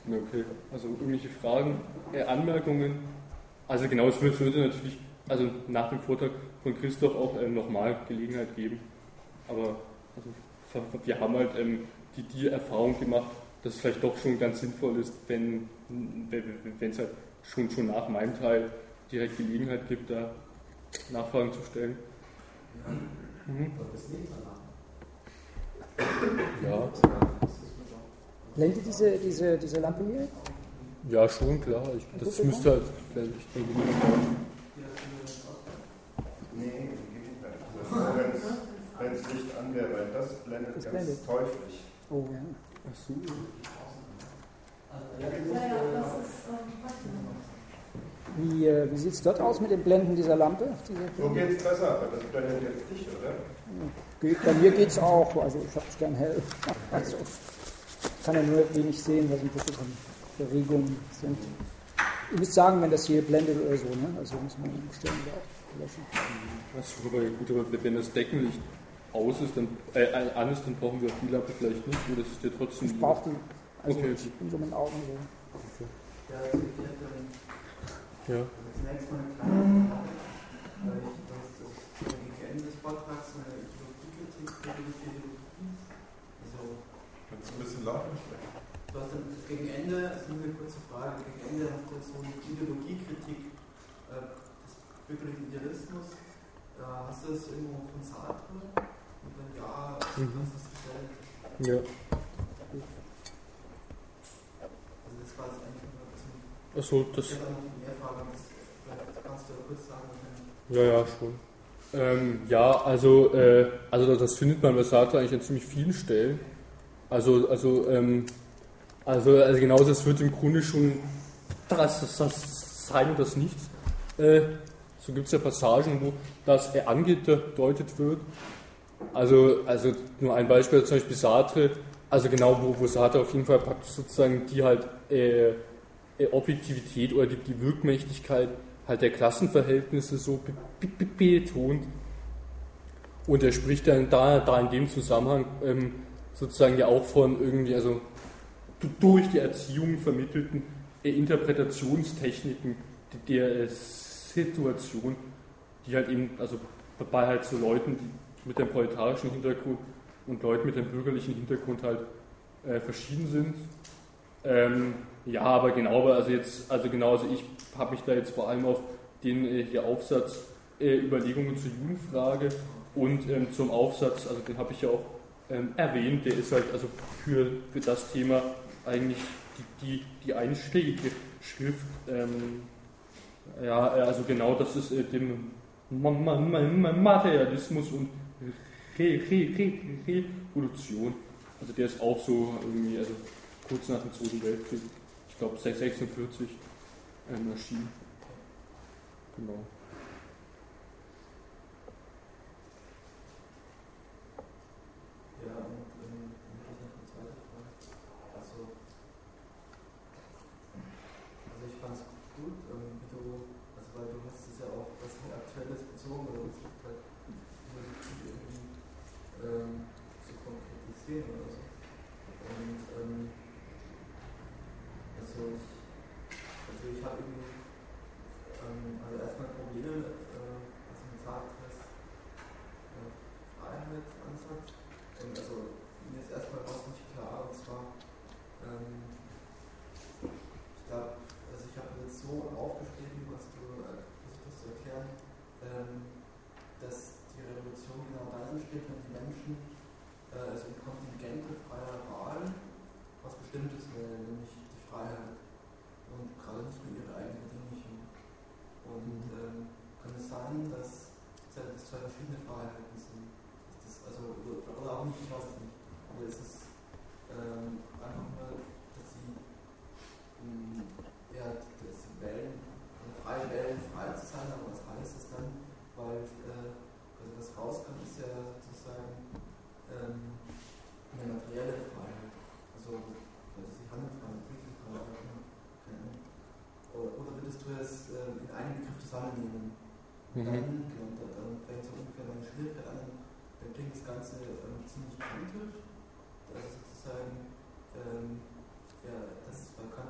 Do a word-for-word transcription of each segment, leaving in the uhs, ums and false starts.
Okay, also irgendwelche Fragen, äh, Anmerkungen. Also genau, es würde natürlich also nach dem Vortrag von Christoph auch ähm, nochmal Gelegenheit geben. Aber also, wir haben halt ähm, die, die Erfahrung gemacht, dass es vielleicht doch schon ganz sinnvoll ist, wenn wenn es halt schon, schon nach meinem Teil direkt Gelegenheit gibt, da Nachfragen zu stellen. Ja, mhm. Ja. Blendet diese, diese, diese Lampe hier? Ja, schon, klar. Ich, das müsste halt blendlich sein. Nee, geht nicht mehr. Wenn es Licht an wäre, weil das blendet das ganz blendet. Teuflisch. Oh ja. Ach so. Ja, ja, das ist Wie, äh, wie sieht es dort aus mit dem Blenden dieser Lampe? So geht es besser, aber das blendet jetzt nicht, oder? Geht, bei mir geht es auch, also ich habe es gern hell. Also, ich kann ja nur wenig sehen, was im Foto von Bewegungen sind. Ihr müsst sagen, wenn das hier blendet oder so, ne? Also muss man umstellen oder auch löschen. Das ist aber gut, aber wenn das Deckenlicht aus ist, dann, äh, an ist, dann brauchen wir die Lampe vielleicht nicht, oder das ist ja trotzdem. Ich brauche die. Also okay. Ich bin so mit den Augen so. Okay. Ja, also ich hätte ja. zunächst mal eine kleine Frage, weil ich das, das gegen Ende des Vortrags eine Ideologiekritik der Ideologie. Also, kannst du ein bisschen lauter sprechen? Du hast dann gegen Ende, das ist nur eine kurze Frage, gegen Ende hast du so eine Ideologiekritik äh, des bürgerlichen Idealismus. Äh, hast du das irgendwo von Sartre? Und wenn ja, mhm. hast du das gestellt? Ja. Also das war jetzt eigentlich nur ein bisschen. Achso, das. Ich hätte noch mehr Fragen, das vielleicht kannst du kurz sagen. Ja, ja, schon. Ähm, ja, also, äh, also das findet man bei Sartre eigentlich an ziemlich vielen Stellen. Also, also, ähm, also, also genau, das wird im Grunde schon das, das, das Sein und das Nichts. Äh, so gibt es ja Passagen, wo das äh, angedeutet wird. Also, also nur ein Beispiel, zum Beispiel Sartre, also genau, wo, wo Sartre auf jeden Fall praktisch sozusagen die halt äh, Objektivität oder die, die Wirkmächtigkeit halt der Klassenverhältnisse so be, be, betont. Und er spricht dann da, da in dem Zusammenhang ähm, sozusagen ja auch von irgendwie, also durch die Erziehung vermittelten äh, Interpretationstechniken der äh, Situation, die halt eben, also bei halt so Leuten, die mit dem proletarischen Hintergrund und Leuten mit dem bürgerlichen Hintergrund halt äh, verschieden sind. Ähm, ja, aber genau, also jetzt, also genau, also ich habe mich da jetzt vor allem auf den äh, hier Aufsatz äh, Überlegungen zur Judenfrage und ähm, zum Aufsatz, also den habe ich ja auch ähm, erwähnt, der ist halt also für, für das Thema eigentlich die, die, die einschlägige Schrift. Ähm, ja, also genau, das ist äh, dem Materialismus und Re, Re, Re, Revolution. Also der ist auch so irgendwie, also kurz nach dem Zweiten Weltkrieg, ich glaube sechsundvierzig ähm, erschienen. Genau. Ja, und ähm, vielleicht noch eine zweite Frage. Also, also ich fand es gut, ähm, wie du, also weil du hast es ja auch was Aktuelles bezogen, oder es gibt halt irgendwie ähm, zu konkretisieren oder so. Und ähm, also ich, also ich habe irgendwie, ähm, also erstmal Probleme, äh, was man sagt, heißt äh, Freiheitsansatz. Und also mir ist erstmal was nicht klar, und zwar, ähm, ich glaube, also ich habe jetzt so aufgeschrieben, was du äh, versuchst zu erklären, ähm, dass die Revolution genau dann entsteht, wenn die Menschen äh, also im Kontingente freier Wahl was Bestimmtes wählen, nämlich die Freiheit und gerade nicht nur ihre eigene Verdinglichung. Und ähm, kann es sein, dass das zwei verschiedene Freiheiten sind? Ist das, also, oder auch nicht, ich weiß es nicht. Aber es ist ähm, einfach nur, dass sie mh, ja, dass sie wählen, frei wählen, frei zu sein, aber was heißt das dann? Weil äh, also was rauskommt, ist ja sozusagen ähm, eine materielle Freiheit. Also, also sie Handelfreiheit, Briefefreiheit, oder, oder würdest du es äh, in einem Begriff zusammennehmen? Mhm. Dann, genau, dann, dann fängt so ungefähr meine Schwierigkeit an, dann klingt das Ganze ähm, ziemlich kantisch. Also sozusagen, ähm, ja, das war Kant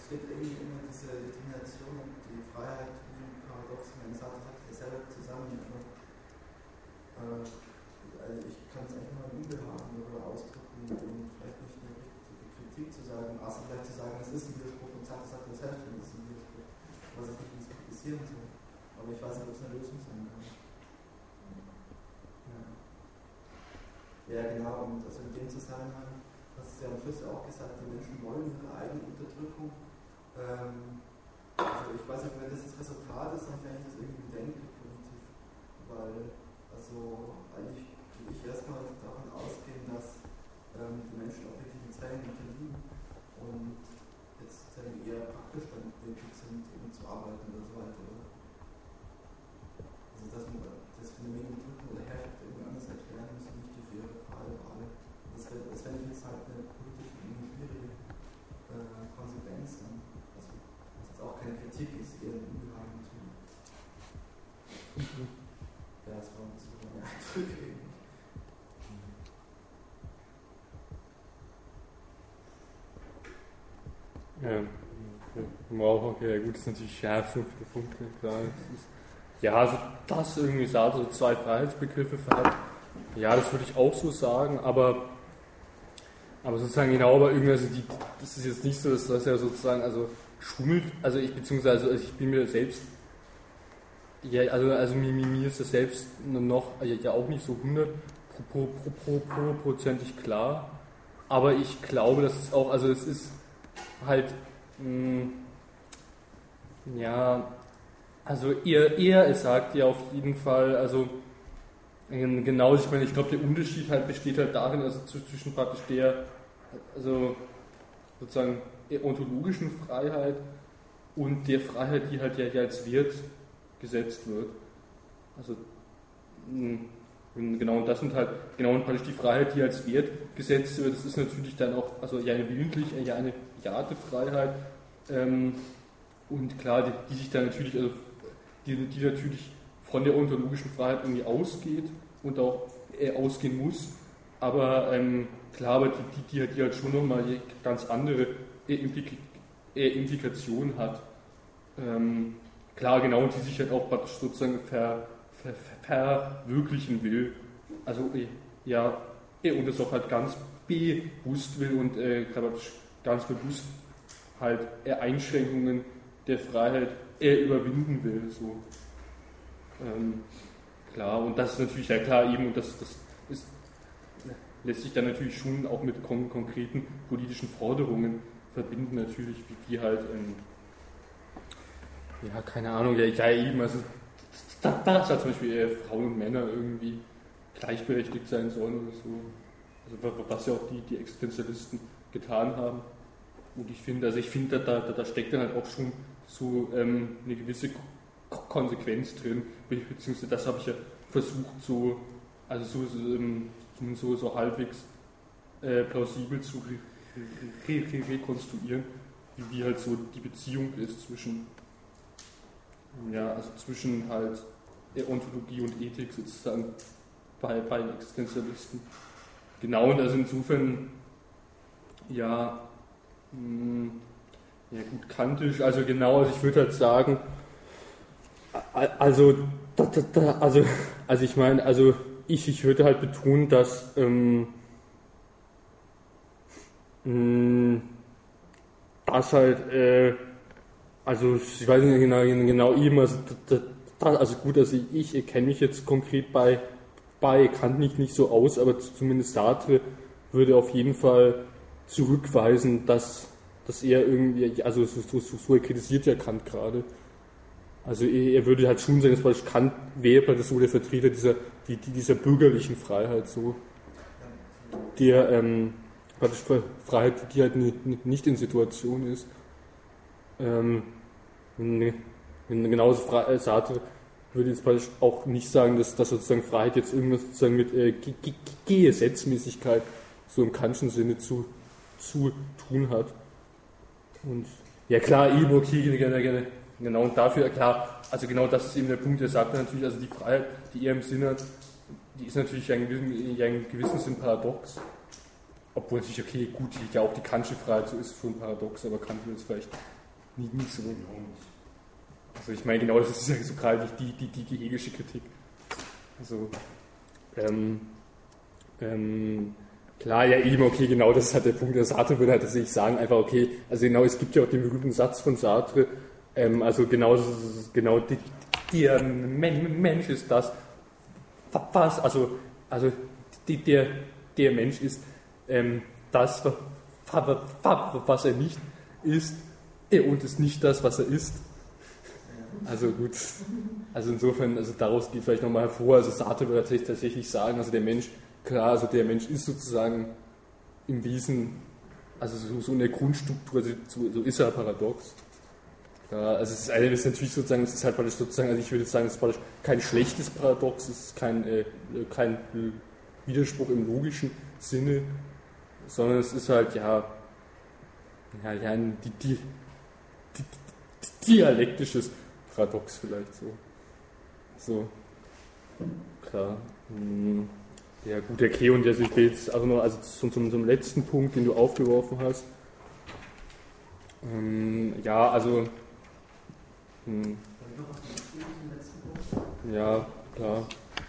gibt irgendwie immer diese Determination und die Freiheit, die Paradox, meine Sartre hat das selber zusammen. Äh, also ich kann es einfach mal ein Unbehagen darüber ausdrücken und vielleicht nicht eine richtige Kritik zu sagen, außer vielleicht zu sagen, es ist ein Widerspruch und Sartre sagt das selbst, es ist ein Widerspruch, was ich nicht ins kritisieren soll. Aber ich weiß nicht, ob es eine Lösung sein kann. Ja, ja genau, und also in dem Zusammenhang hast du ja am Schluss auch gesagt, die Menschen wollen ihre eigene Unterdrückung. Ähm, also ich weiß nicht, wenn das das Resultat ist, dann fände ich das irgendwie bedenklich politisch. Weil, also eigentlich will ich erstmal davon ausgehen, dass ähm, die Menschen auch wirklich in Zwängen unterliegen und jetzt dann eher praktisch dann nötig sind, eben zu arbeiten oder so weiter. Oder? Also dass man das Phänomen Unterdrückung oder Herrschaft irgendwie anders erklären muss und nicht durch ihre freie Wahl. Das wäre wär jetzt halt eine politisch schwierige äh, Konsequenz dann. Also, was jetzt auch keine Kritik ist, eher ein Unbehagen zu. Mhm. Ja, das war so eine Eindrücke. Ja, wow, okay, gut, das ist natürlich ja, so viele Punkte, klar. Ist, ja, also das irgendwie sagt, so zwei Freiheitsbegriffe hat. Ja, das würde ich auch so sagen, aber Aber sozusagen genau, aber irgendwie, also die, das ist jetzt nicht so, dass das ja sozusagen, also schummelt, also ich, beziehungsweise, also ich bin mir selbst, ja, also, also mir, mir ist das selbst noch, ja auch nicht so hundertprozentig klar, aber ich glaube, dass es auch, also es ist halt, mh, ja, also er, er, es sagt ja auf jeden Fall, also genau, ich meine, ich glaube, der Unterschied halt besteht halt darin, also zwischen praktisch der, also sozusagen der ontologischen Freiheit und der Freiheit, die halt ja als Wert gesetzt wird. Also genau, und das sind halt, genau, und praktisch die Freiheit, die als Wert gesetzt wird, das ist natürlich dann auch, also ja eine willentliche, ja eine bejahte Freiheit, ähm, und klar, die, die sich dann natürlich, also die, die natürlich von der ontologischen Freiheit irgendwie ausgeht und auch äh, ausgehen muss, aber ähm, klar, aber die, die, die halt schon nochmal ganz andere äh, Implik äh, Implikationen hat. Ähm, klar, genau, und die sich halt auch praktisch sozusagen ver, ver, ver, verwirklichen will. Also, äh, ja, äh, und das auch halt ganz bewusst will und äh, ganz bewusst halt äh, Einschränkungen der Freiheit äh, überwinden will. So. Ähm, klar, und das ist natürlich, ja klar, eben, und das, das ist, lässt sich dann natürlich schon auch mit kon konkreten politischen Forderungen verbinden, natürlich, wie die halt, ähm, ja, keine Ahnung, ja, ja eben, also, da, da ist halt zum Beispiel äh, Frauen und Männer irgendwie gleichberechtigt sein sollen oder so. Also, was ja auch die, die Existenzialisten getan haben. Und ich finde, also ich finde, da, da, da steckt dann halt auch schon so ähm, eine gewisse Konsequenz drin, beziehungsweise das habe ich ja versucht, so, also so, so, so, so halbwegs äh, plausibel zu re re re rekonstruieren, wie, wie halt so die Beziehung ist zwischen, ja, also zwischen halt Ontologie und Ethik sozusagen bei, bei den Existenzialisten. Genau, und also insofern, ja, mh, ja gut, kantisch, also genau, also ich würde halt sagen, also, da, da, da, also, also ich meine, also ich, ich würde halt betonen, dass ähm, mh, das halt, äh, also ich weiß nicht genau, genau eben, also, da, da, also gut, also ich, ich kenne mich jetzt konkret bei, bei Kant nicht, nicht so aus, aber zumindest Sartre würde auf jeden Fall zurückweisen, dass, dass er irgendwie, also so, so, so er kritisiert ja Kant gerade. Also er würde halt schon sagen, dass Kant wäre das so der Vertreter dieser, die, dieser bürgerlichen Freiheit, so der ähm, Freiheit, die halt nicht in Situation ist. Ähm, genauso Sartre würde jetzt auch nicht sagen, dass, dass sozusagen Freiheit jetzt irgendwas sozusagen mit äh, Gesetzmäßigkeit so im Kantschen Sinne zu, zu tun hat. Und ja klar, eben okay, gerne, gerne. Genau, und dafür, klar, also genau das ist eben der Punkt, der sagt natürlich, also die Freiheit, die er im Sinn hat, die ist natürlich in einem gewissen, gewissen Sinn paradox. Obwohl natürlich, okay, gut, ja auch die kantische Freiheit so ist schon paradox, aber Kant will es vielleicht nicht, nicht so. Also ich meine, genau das ist ja so gerade die, die, die, die hegelische Kritik. Also, ähm, ähm, klar, ja eben, okay, genau, das ist halt der Punkt. Der Sartre würde halt tatsächlich sagen, einfach, okay, also genau, es gibt ja auch den berühmten Satz von Sartre, ähm, also genau, genau, die, der Mensch ist das, was, also, also die, der, der Mensch ist ähm, das, was er nicht ist, und ist nicht das, was er ist. Also gut, also insofern, also daraus geht vielleicht nochmal hervor, also Sartre würde tatsächlich, tatsächlich sagen, also der Mensch, klar, also der Mensch ist sozusagen im Wesen, also so, so in der Grundstruktur, also so, so ist er paradox. Ja, also es ist, also es ist natürlich sozusagen, es ist halt sozusagen, also ich würde sagen, es ist kein schlechtes Paradox, es ist kein, äh, kein Widerspruch im logischen Sinne, sondern es ist halt, ja, ja, ja ein die, die, die, die dialektisches Paradox vielleicht so. So, klar. Ja gut, okay, und also ich will jetzt also noch also zum, zum, zum letzten Punkt, den du aufgeworfen hast. Ähm, ja, also hm, ja, klar.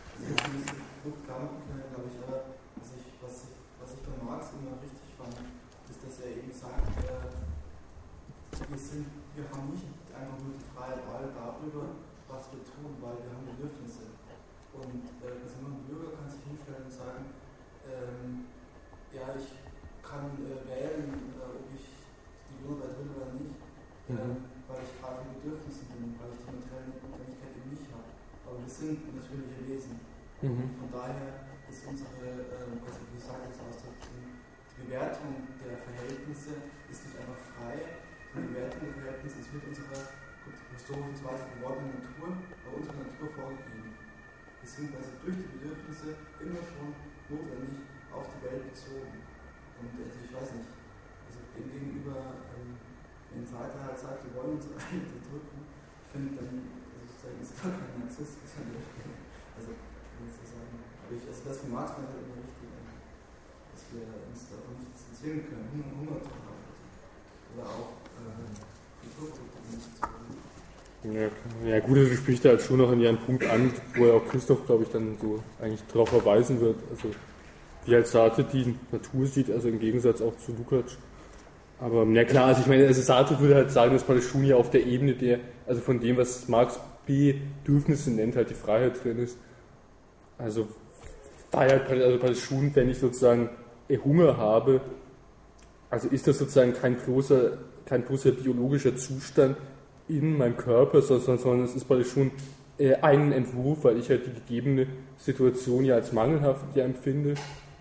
Wir, sind, wir haben nicht einfach nur die freie Wahl darüber, was wir tun, weil wir haben Bedürfnisse. Und äh, also nur ein Bürger kann sich hinstellen und sagen, ähm, ja, ich kann äh, wählen, äh, ob ich die Lohnarbeit will oder nicht, äh, mhm. weil ich gerade in Bedürfnissen bin, weil ich die materielle Notwendigkeit eben nicht habe. Aber wir sind natürliche Wesen. Mhm. Von daher ist unsere, äh, also wie sagt das Ausdruck, die Bewertung der Verhältnisse ist nicht einfach frei. Die Bewertung der Verhältnisse ist mit unserer historischen Zweifel gewordenen Natur, bei unserer Natur vorgegeben. Wir sind also durch die Bedürfnisse immer schon notwendig auf die Welt bezogen. Und also ich weiß nicht, also dem gegenüber, ähm, wenn Sartre halt sagt, wir wollen uns eigentlich unterdrücken, ich finde dann, also sozusagen ist gar kein Narzisst, also kann ich so sagen. Aber ich, also das für Marx war halt immer wichtig, dass wir uns davon nicht distanzieren können, Hunger, Hunger zu haben. Oder auch Ja, ja gut, also spricht da halt schon noch an ihren Punkt an, wo ja auch Christoph, glaube ich, dann so eigentlich darauf verweisen wird, also wie halt Sartre die Natur sieht, also im Gegensatz auch zu Lukács. Aber ja klar, also ich meine, also Sartre würde halt sagen, dass Palestun ja auf der Ebene der, also von dem, was Marx Bedürfnisse nennt, halt die Freiheit drin ist. Also Freiheit, also Palestun, wenn ich sozusagen Hunger habe, also ist das sozusagen kein bloßer, kein bloßer biologischer Zustand in meinem Körper, sondern, sondern es ist praktisch schon äh, ein Entwurf, weil ich halt die gegebene Situation ja als mangelhaft ja empfinde.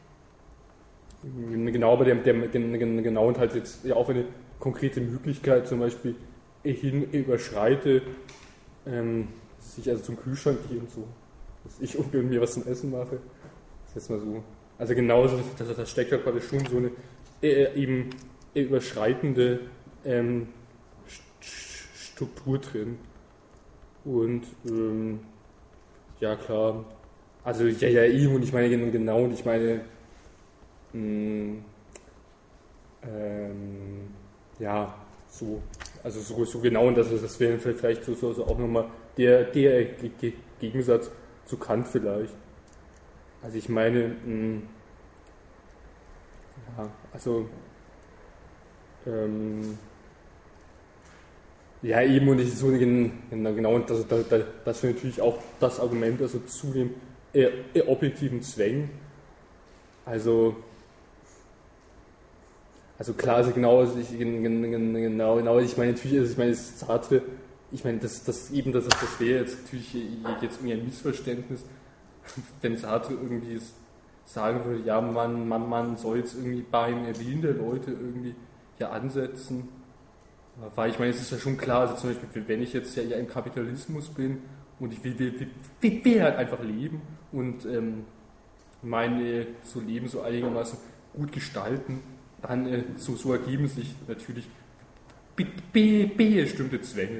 Genau, aber der, der, genau und halt jetzt ja auch eine konkrete Möglichkeit zum Beispiel hin überschreite, ähm, dass ich also zum Kühlschrank gehe und so, dass ich und mir was zum Essen mache. Das ist jetzt mal so. Also genauso, das, das steckt halt praktisch schon so eine Äh, eben äh, überschreitende ähm, Struktur drin. Und ähm, ja klar, also ja, ja, eben und ich meine genau und ich meine mh, ähm, ja, so, also so, so genau und das, das wäre vielleicht so, so, so auch nochmal der, der Gegensatz zu Kant vielleicht. Also ich meine, mh, ja, also ähm, ja eben und ich so genau und das, das, das wäre natürlich auch das Argument also zu den äh, objektiven Zwängen. Also also klar, also genau, also ich, genau, genau, ich meine natürlich, also ich meine Sartre, ich meine das, das eben das, das wäre jetzt natürlich jetzt irgendwie ein Missverständnis, wenn Sartre irgendwie sagen würde, ja, man, man, man soll jetzt irgendwie beim Erwähnen der Leute irgendwie ja ansetzen. Weil ich meine, es ist ja schon klar, also zum Beispiel, wenn ich jetzt ja im Kapitalismus bin und ich will, will, will, will halt einfach leben und ähm, meine so Leben so einigermaßen gut gestalten, dann äh, so, so ergeben sich natürlich be, be, bestimmte Zwänge.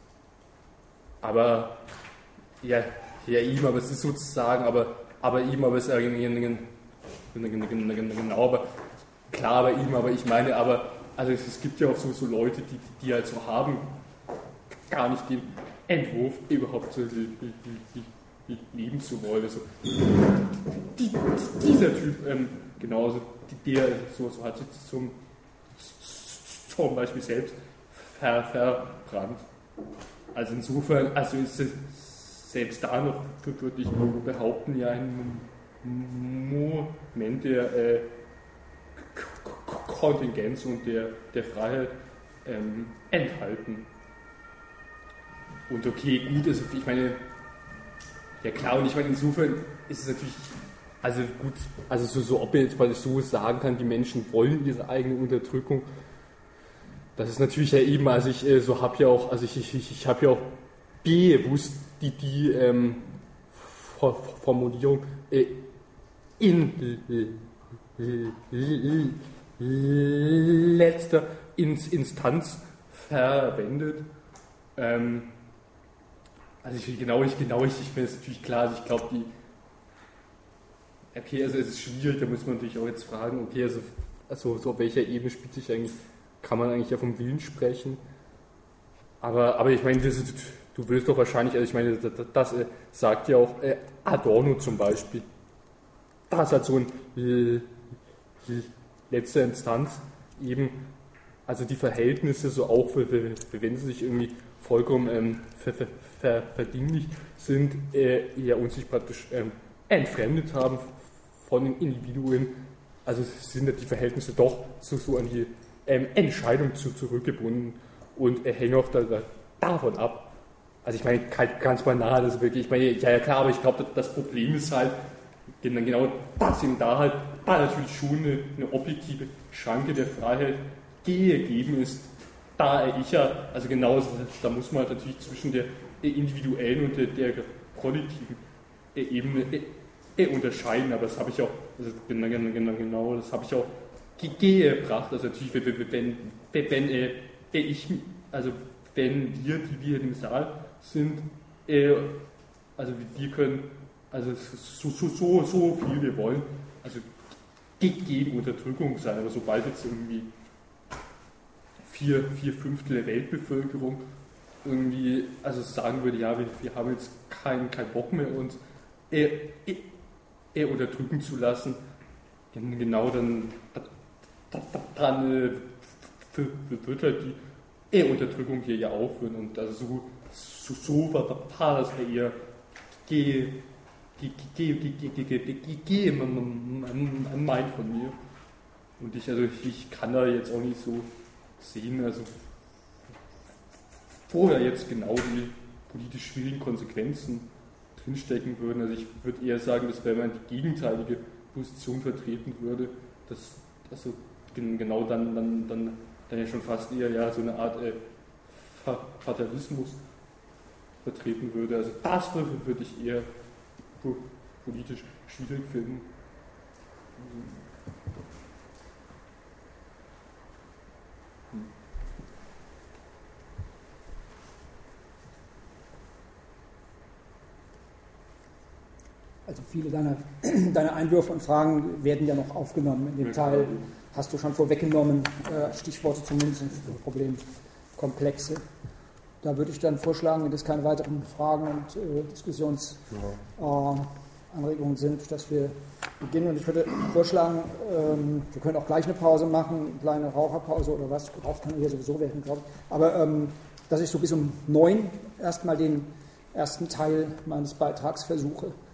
Aber ja, ja eben, aber es ist sozusagen, aber aber ihm, aber es ist genau, aber klar bei ihm, aber ich meine, aber also es, es gibt ja auch so, so Leute, die, die halt so haben, gar nicht den Entwurf überhaupt so leben zu wollen. Also, die, dieser Typ, ähm, genauso, der so, so hat sich zum, zum Beispiel selbst ver, verbrannt. Also insofern, also ist es selbst da noch, würde ich behaupten, ja ein Moment der äh, Kontingenz und der, der Freiheit ähm, enthalten. Und okay, gut, also ich meine, ja klar, und ich meine, insofern ist es natürlich, also gut, also so, so ob man jetzt mal so sagen kann, die Menschen wollen ihre eigene Unterdrückung, das ist natürlich ja eben, also ich äh, so habe ja auch, also ich, ich, ich habe ja auch bewusst die, die ähm, Formulierung äh, in letzter Instanz verwendet. Ähm, also ich genau, ich genau, ich, ich finde es natürlich klar, also ich glaube die, okay, also es ist schwierig, da muss man natürlich auch jetzt fragen, okay, also, also so auf welcher Ebene spielt sich eigentlich, kann man eigentlich ja vom Willen sprechen, aber, aber ich meine, das, du willst doch wahrscheinlich, also ich meine, das, das äh, sagt ja auch äh, Adorno zum Beispiel, das hat so ein äh, letzter Instanz eben, also die Verhältnisse so auch, für, für, für wenn sie sich irgendwie vollkommen ähm, ver, ver, ver, verdinglich sind, äh, ja uns sich praktisch ähm, entfremdet haben von den Individuen, also sind die Verhältnisse doch so, so an die ähm, Entscheidung zu, zurückgebunden und äh, hängen auch da, da, davon ab. Also ich meine, ganz banal, das ist wirklich, ich meine, ja, ja klar, aber ich glaube, das Problem ist halt, genau, dass ihm da halt da natürlich schon eine, eine objektive Schranke der Freiheit gegeben ist, da ich ja, also genau, da muss man halt natürlich zwischen der individuellen und der, der kollektiven Ebene unterscheiden, aber das habe ich auch, also genau, genau, genau, das habe ich auch gebracht, also natürlich, wenn, wenn, wenn äh, ich, also wenn wir, die wir im Saal sind, äh, also wir können, also so, so, so, so viel wir wollen, also gegen Unterdrückung sein, aber sobald jetzt irgendwie vier, vier Fünftel der Weltbevölkerung irgendwie, also sagen würde, ja, wir, wir haben jetzt keinen kein Bock mehr, uns eher, eher unterdrücken zu lassen, genau dann, dann äh, wird halt die eher Unterdrückung hier ja aufhören und also so, so, so war das eher gehe meint von mir. Und ich, also ich kann da jetzt auch nicht so sehen, also wo da jetzt genau die politisch schwierigen Konsequenzen drinstecken würden. Also ich würde eher sagen, dass wenn man die gegenteilige Position vertreten würde, dass also genau dann, dann, dann, dann ja schon fast eher ja so eine Art äh, Fatalismus vertreten würde. Also das würde, würde ich eher politisch schwierig finden. Hm. Also viele deiner, deiner Einwürfe und Fragen werden ja noch aufgenommen. In dem ja, Teil hast du schon vorweggenommen, äh, Stichworte zumindest für Problemkomplexe. Da würde ich dann vorschlagen, wenn es keine weiteren Fragen und äh, Diskussionsanregungen äh, sind, dass wir beginnen. Und ich würde vorschlagen, ähm, wir können auch gleich eine Pause machen, eine kleine Raucherpause oder was. Geraucht kann hier sowieso werden, glaube ich. Aber ähm, dass ich so bis um neun erstmal den ersten Teil meines Beitrags versuche,